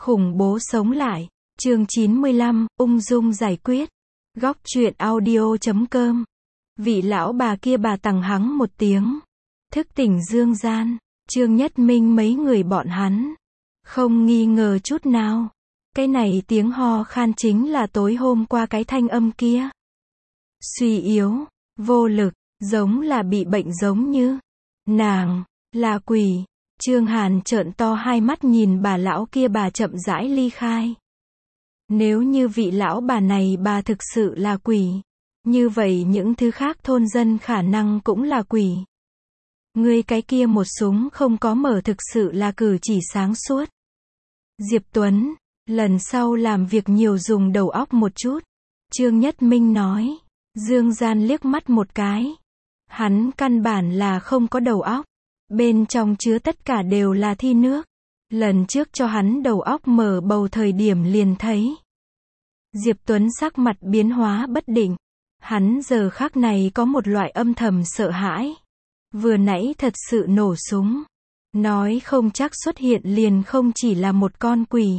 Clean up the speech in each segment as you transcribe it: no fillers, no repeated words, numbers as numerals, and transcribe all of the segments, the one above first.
Khủng bố sống lại. Chương 95, ung dung giải quyết. Góc truyện audio.com. Vị lão bà kia bà tằng hắng một tiếng. Thức tỉnh Dương Gian, Trương Nhất Minh mấy người bọn hắn. Không nghi ngờ chút nào. Cái này tiếng ho khan chính là tối hôm qua cái thanh âm kia. Suy yếu, vô lực, giống là bị bệnh giống như. Nàng, là quỷ. Trương Hàn trợn to hai mắt nhìn bà lão kia bà chậm rãi ly khai. Nếu như vị lão bà này bà thực sự là quỷ, như vậy những thứ khác thôn dân khả năng cũng là quỷ. Ngươi cái kia một súng không có mở thực sự là cử chỉ sáng suốt. Diệp Tuấn, lần sau làm việc nhiều dùng đầu óc một chút. Trương Nhất Minh nói. Dương Gian liếc mắt một cái. Hắn căn bản là không có đầu óc. Bên trong chứa tất cả đều là thi nước. Lần trước cho hắn đầu óc mở bầu thời điểm liền thấy. Diệp Tuấn sắc mặt biến hóa bất định. Hắn giờ khắc này có một loại âm thầm sợ hãi. Vừa nãy thật sự nổ súng. Nói không chắc xuất hiện liền không chỉ là một con quỷ,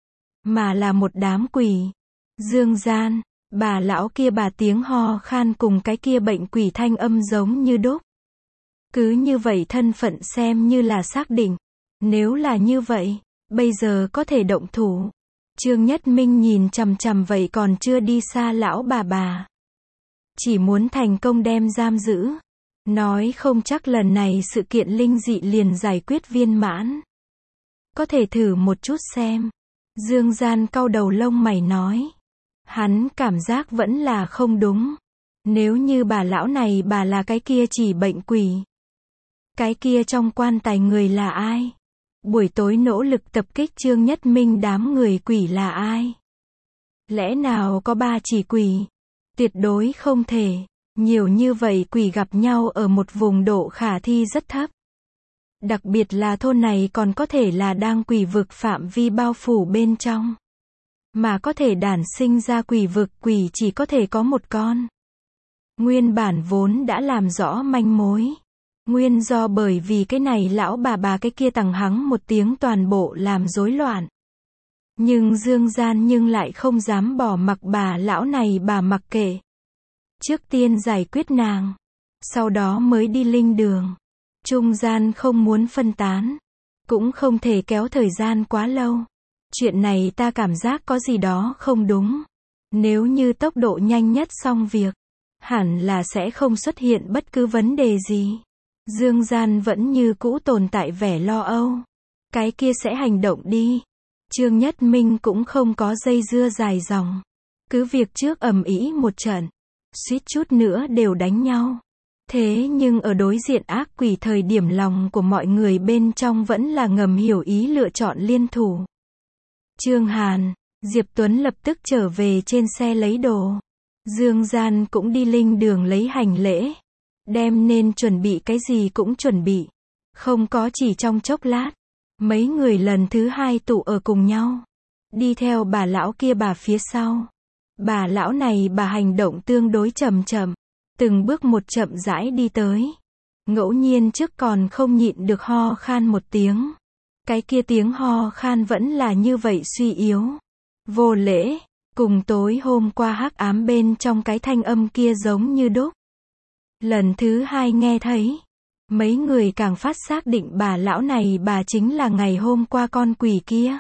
mà là một đám quỷ. Dương Gian, bà lão kia bà tiếng ho khan cùng cái kia bệnh quỷ thanh âm giống như đúc. Cứ như vậy thân phận xem như là xác định. Nếu là như vậy, bây giờ có thể động thủ. Trương Nhất Minh nhìn chằm chằm vậy còn chưa đi xa lão bà. Chỉ muốn thành công đem giam giữ. Nói không chắc lần này sự kiện linh dị liền giải quyết viên mãn. Có thể thử một chút xem. Dương Gian cau đầu lông mày nói. Hắn cảm giác vẫn là không đúng. Nếu như bà lão này bà là cái kia chỉ bệnh quỷ. Cái kia trong quan tài người là ai? Buổi tối nỗ lực tập kích Trương Nhất Minh đám người quỷ là ai? Lẽ nào có ba chỉ quỷ? Tuyệt đối không thể. Nhiều như vậy quỷ gặp nhau ở một vùng độ khả thi rất thấp. Đặc biệt là thôn này còn có thể là đang quỷ vực phạm vi bao phủ bên trong. Mà có thể đản sinh ra quỷ vực quỷ chỉ có thể có một con. Nguyên bản vốn đã làm rõ manh mối. Nguyên do bởi vì cái này lão bà cái kia tằng hắng một tiếng toàn bộ làm rối loạn. Nhưng Dương Gian nhưng lại không dám bỏ mặc bà lão này bà mặc kệ. Trước tiên giải quyết nàng. Sau đó mới đi linh đường. Trung gian không muốn phân tán. Cũng không thể kéo thời gian quá lâu. Chuyện này ta cảm giác có gì đó không đúng. Nếu như tốc độ nhanh nhất xong việc, hẳn là sẽ không xuất hiện bất cứ vấn đề gì. Dương Gian vẫn như cũ tồn tại vẻ lo âu. Cái kia sẽ hành động đi. Trương Nhất Minh cũng không có dây dưa dài dòng. Cứ việc trước ầm ĩ một trận, suýt chút nữa đều đánh nhau. Thế nhưng ở đối diện ác quỷ thời điểm lòng của mọi người bên trong vẫn là ngầm hiểu ý lựa chọn liên thủ. Trương Hàn, Diệp Tuấn lập tức trở về trên xe lấy đồ. Dương Gian cũng đi linh đường lấy hành lễ. Đem nên chuẩn bị cái gì cũng chuẩn bị. Không có chỉ trong chốc lát. Mấy người lần thứ hai tụ ở cùng nhau. Đi theo bà lão kia bà phía sau. Bà lão này bà hành động tương đối chậm chậm. Từng bước một chậm rãi đi tới. Ngẫu nhiên trước còn không nhịn được ho khan một tiếng. Cái kia tiếng ho khan vẫn là như vậy suy yếu. Vô lễ. Cùng tối hôm qua hắc ám bên trong cái thanh âm kia giống như đúc. Lần thứ hai nghe thấy. Mấy người càng phát xác định bà lão này bà chính là ngày hôm qua con quỷ kia.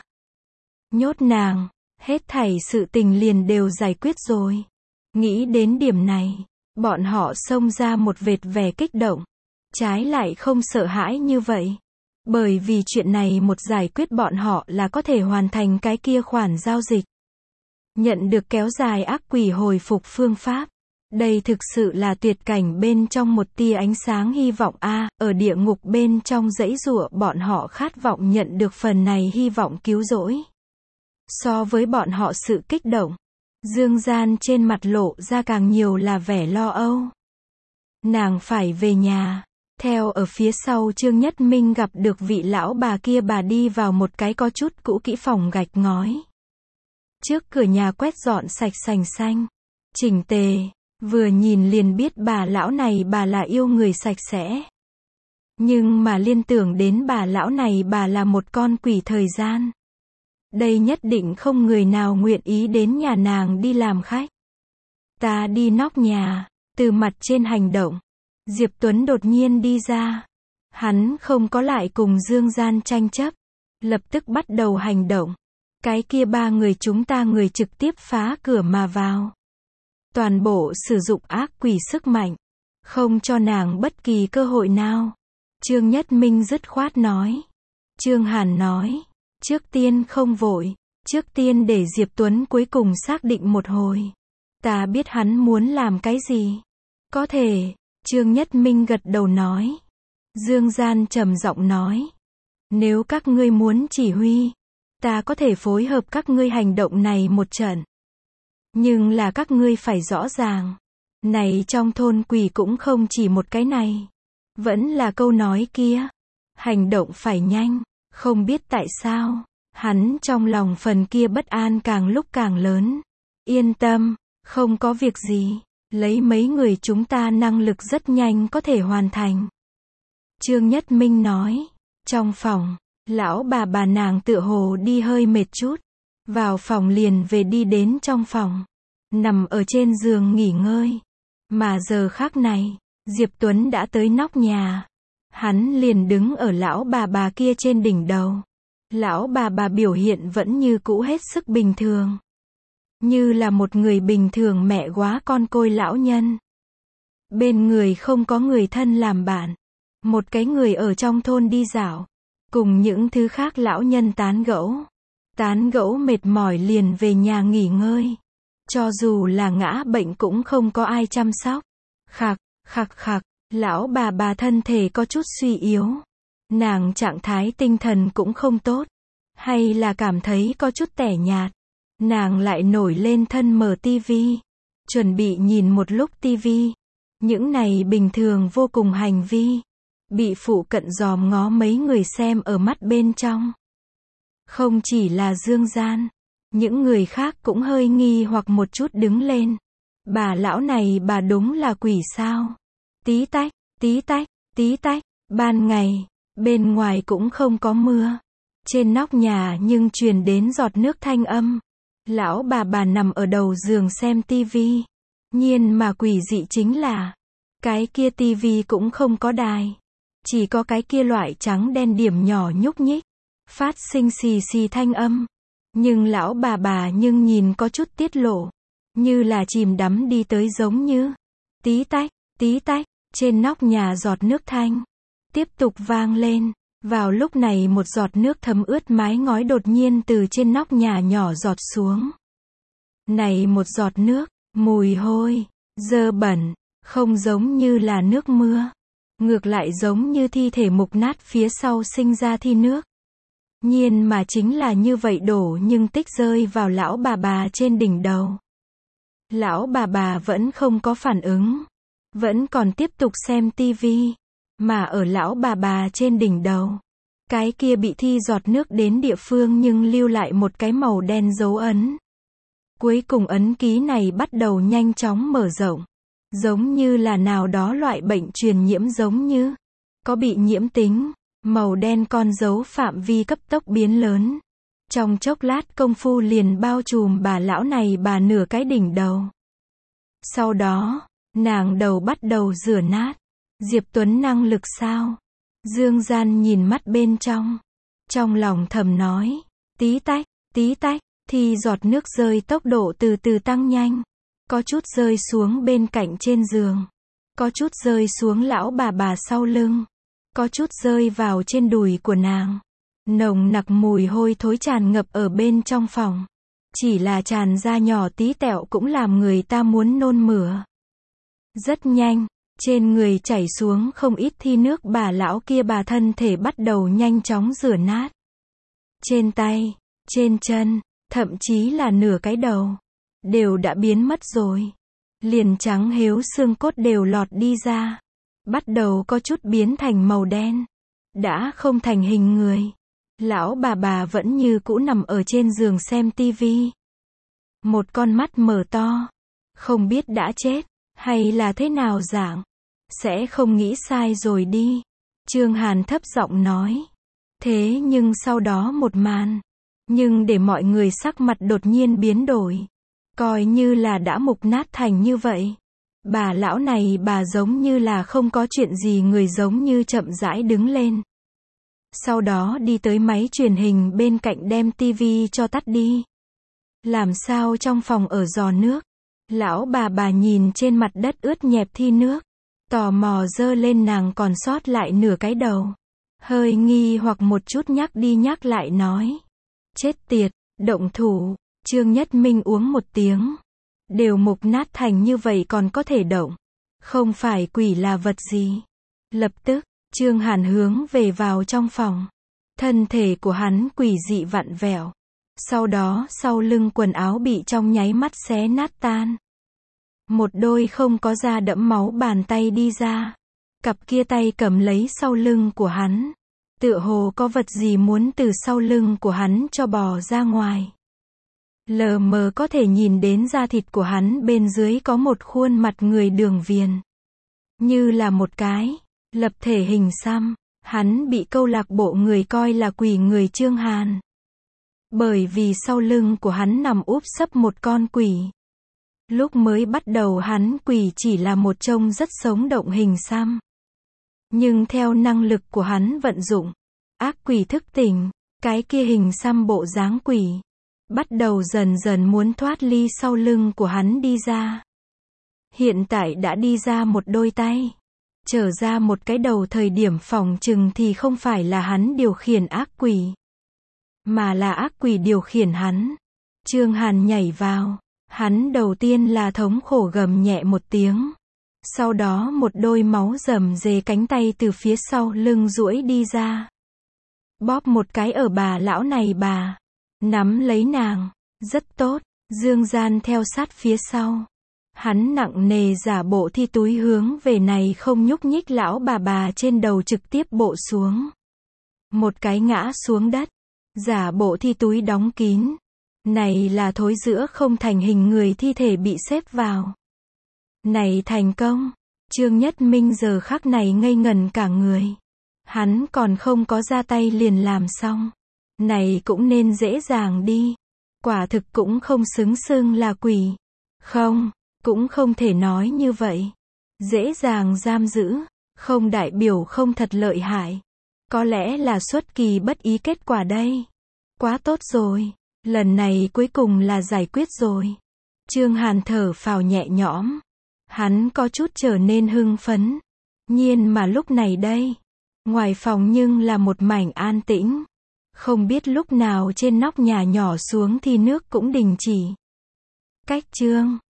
Nhốt nàng. Hết thảy sự tình liền đều giải quyết rồi. Nghĩ đến điểm này, bọn họ xông ra một vệt vẻ kích động. Trái lại không sợ hãi như vậy. Bởi vì chuyện này một giải quyết bọn họ là có thể hoàn thành cái kia khoản giao dịch. Nhận được kéo dài ác quỷ hồi phục phương pháp. Đây thực sự là tuyệt cảnh bên trong một tia ánh sáng hy vọng ở địa ngục bên trong dãy giụa bọn họ khát vọng nhận được phần này hy vọng cứu rỗi. So với bọn họ sự kích động, Dương Gian trên mặt lộ ra càng nhiều là vẻ lo âu. Nàng phải về nhà. Theo ở phía sau Trương Nhất Minh gặp được vị lão bà kia bà đi vào một cái có chút cũ kỹ phòng gạch ngói. Trước cửa nhà quét dọn sạch sành xanh, chỉnh tề, vừa nhìn liền biết bà lão này bà là yêu người sạch sẽ. Nhưng mà liên tưởng đến bà lão này bà là một con quỷ thời gian. Đây nhất định không người nào nguyện ý đến nhà nàng đi làm khách. Ta đi nóc nhà, từ mặt trên hành động. Diệp Tuấn đột nhiên đi ra. Hắn không có lại cùng Dương Gian tranh chấp. Lập tức bắt đầu hành động. Cái kia 3 người chúng ta người trực tiếp phá cửa mà vào. Toàn bộ sử dụng ác quỷ sức mạnh. Không cho nàng bất kỳ cơ hội nào. Trương Nhất Minh dứt khoát nói. Trương Hàn nói. Trước tiên không vội. Trước tiên để Diệp Tuấn cuối cùng xác định một hồi. Ta biết hắn muốn làm cái gì. Có thể. Trương Nhất Minh gật đầu nói. Dương Gian trầm giọng nói. Nếu các ngươi muốn chỉ huy, ta có thể phối hợp các ngươi hành động này một trận. Nhưng là các ngươi phải rõ ràng. Này trong thôn quỷ cũng không chỉ một cái này. Vẫn là câu nói kia. Hành động phải nhanh. Không biết tại sao. Hắn trong lòng phần kia bất an càng lúc càng lớn. Yên tâm. Không có việc gì. Lấy mấy người chúng ta năng lực rất nhanh có thể hoàn thành. Trương Nhất Minh nói. Trong phòng, lão bà nàng tựa hồ đi hơi mệt chút. Vào phòng liền về đi đến trong phòng. Nằm ở trên giường nghỉ ngơi. Mà giờ khắc này, Diệp Tuấn đã tới nóc nhà. Hắn liền đứng ở lão bà kia trên đỉnh đầu. Lão bà biểu hiện vẫn như cũ hết sức bình thường. Như là một người bình thường mẹ góa con côi lão nhân. Bên người không có người thân làm bạn. Một cái người ở trong thôn đi dạo. Cùng những thứ khác lão nhân tán gẫu. Tán gẫu mệt mỏi liền về nhà nghỉ ngơi. Cho dù là ngã bệnh cũng không có ai chăm sóc. Khạc, khạc khạc, lão bà thân thể có chút suy yếu. Nàng trạng thái tinh thần cũng không tốt. Hay là cảm thấy có chút tẻ nhạt. Nàng lại nổi lên thân mở tivi. Chuẩn bị nhìn một lúc tivi. Những này bình thường vô cùng hành vi. Bị phụ cận dòm ngó mấy người xem ở mắt bên trong. Không chỉ là Dương Gian. Những người khác cũng hơi nghi hoặc một chút đứng lên. Bà lão này bà đúng là quỷ sao? Tí tách, tí tách, tí tách. Ban ngày, bên ngoài cũng không có mưa. Trên nóc nhà nhưng truyền đến giọt nước thanh âm. Lão bà nằm ở đầu giường xem tivi. Nhiên mà quỷ dị chính là, cái kia tivi cũng không có đài. Chỉ có cái kia loại trắng đen điểm nhỏ nhúc nhích. Phát sinh xì xì thanh âm. Nhưng lão bà nhưng nhìn có chút tiết lộ. Như là chìm đắm đi tới giống như. Tí tách, trên nóc nhà giọt nước thanh. Tiếp tục vang lên. Vào lúc này một giọt nước thấm ướt mái ngói đột nhiên từ trên nóc nhà nhỏ giọt xuống. Này một giọt nước, mùi hôi, dơ bẩn, không giống như là nước mưa. Ngược lại giống như thi thể mục nát phía sau sinh ra thi nước. Nhiên mà chính là như vậy đổ nhưng tích rơi vào lão bà trên đỉnh đầu. Lão bà vẫn không có phản ứng. Vẫn còn tiếp tục xem tivi. Mà ở lão bà trên đỉnh đầu. Cái kia bị thi giọt nước đến địa phương nhưng lưu lại một cái màu đen dấu ấn. Cuối cùng ấn ký này bắt đầu nhanh chóng mở rộng. Giống như là nào đó loại bệnh truyền nhiễm giống như. Có bị nhiễm tính. Màu đen con dấu phạm vi cấp tốc biến lớn. Trong chốc lát công phu liền bao trùm bà lão này bà nửa cái đỉnh đầu. Sau đó, nàng đầu bắt đầu rửa nát. Diệp Tuấn năng lực sao? Dương Gian nhìn mắt bên trong. Trong lòng thầm nói. Tí tách, thì giọt nước rơi tốc độ từ từ tăng nhanh. Có chút rơi xuống bên cạnh trên giường. Có chút rơi xuống lão bà sau lưng. Có chút rơi vào trên đùi của nàng. Nồng nặc mùi hôi thối tràn ngập ở bên trong phòng. Chỉ là tràn ra nhỏ tí tẹo cũng làm người ta muốn nôn mửa. Rất nhanh, trên người chảy xuống không ít thi nước bà lão kia bà thân thể bắt đầu nhanh chóng rửa nát. Trên tay, trên chân, thậm chí là nửa cái đầu. Đều đã biến mất rồi. Liền trắng hếu xương cốt đều lọt đi ra. Bắt đầu có chút biến thành màu đen. Đã không thành hình người. Lão bà vẫn như cũ nằm ở trên giường xem tivi. Một con mắt mở to. Không biết đã chết, hay là thế nào dạng. Sẽ không nghĩ sai rồi đi. Trương Hàn thấp giọng nói. Thế nhưng sau đó một màn. Nhưng để mọi người sắc mặt đột nhiên biến đổi. Coi như là đã mục nát thành như vậy. Bà lão này bà giống như là không có chuyện gì, người giống như chậm rãi đứng lên. Sau đó đi tới máy truyền hình bên cạnh đem tivi cho tắt đi. Làm sao trong phòng ở giò nước. Lão bà nhìn trên mặt đất ướt nhẹp thi nước. Tò mò giơ lên, nàng còn sót lại nửa cái đầu. Hơi nghi hoặc một chút, nhắc đi nhắc lại nói. Chết tiệt, động thủ. Trương Nhất Minh uống một tiếng. Đều mục nát thành như vậy còn có thể động. Không phải quỷ là vật gì. Lập tức, Trương Hàn hướng về vào trong phòng. Thân thể của hắn quỷ dị vặn vẹo. Sau đó sau lưng quần áo bị trong nháy mắt xé nát tan. Một đôi không có da đẫm máu bàn tay đi ra. Cặp kia tay cầm lấy sau lưng của hắn. Tựa hồ có vật gì muốn từ sau lưng của hắn cho bò ra ngoài. Lờ mờ có thể nhìn đến da thịt của hắn bên dưới có một khuôn mặt người đường viền. Như là một cái lập thể hình xăm. Hắn bị câu lạc bộ người coi là quỷ người Trương Hàn. Bởi vì sau lưng của hắn nằm úp sấp một con quỷ. Lúc mới bắt đầu hắn quỷ chỉ là một trông rất sống động hình xăm. Nhưng theo năng lực của hắn vận dụng, ác quỷ thức tỉnh, cái kia hình xăm bộ dáng quỷ bắt đầu dần dần muốn thoát ly sau lưng của hắn đi ra. Hiện tại đã đi ra một đôi tay, trở ra một cái đầu, thời điểm phỏng chừng thì không phải là hắn điều khiển ác quỷ, mà là ác quỷ điều khiển hắn. Trương Hàn nhảy vào, hắn đầu tiên là thống khổ gầm nhẹ một tiếng. Sau đó một đôi máu rầm rề cánh tay từ phía sau lưng duỗi đi ra. Bóp một cái ở bà lão này, bà nắm lấy nàng. Rất tốt. Dương Gian theo sát phía sau. Hắn nặng nề giả bộ thi túi hướng về này không nhúc nhích lão bà trên đầu trực tiếp bộ xuống. Một cái ngã xuống đất. Giả bộ thi túi đóng kín. Này là thối giữa không thành hình người thi thể bị xếp vào. Này thành công. Trương Nhất Minh giờ khắc này ngây ngần cả người. Hắn còn không có ra tay liền làm xong. Này cũng nên dễ dàng đi. Quả thực cũng không xứng xưng là quỷ. Không, cũng không thể nói như vậy. Dễ dàng giam giữ, không đại biểu không thật lợi hại. Có lẽ là xuất kỳ bất ý kết quả đây. Quá tốt rồi. Lần này cuối cùng là giải quyết rồi. Trương Hàn thở phào nhẹ nhõm. Hắn có chút trở nên hưng phấn. Nhiên mà lúc này đây, ngoài phòng nhưng là một mảnh an tĩnh. Không biết lúc nào trên nóc nhà nhỏ xuống thì nước cũng đình chỉ. Cách chương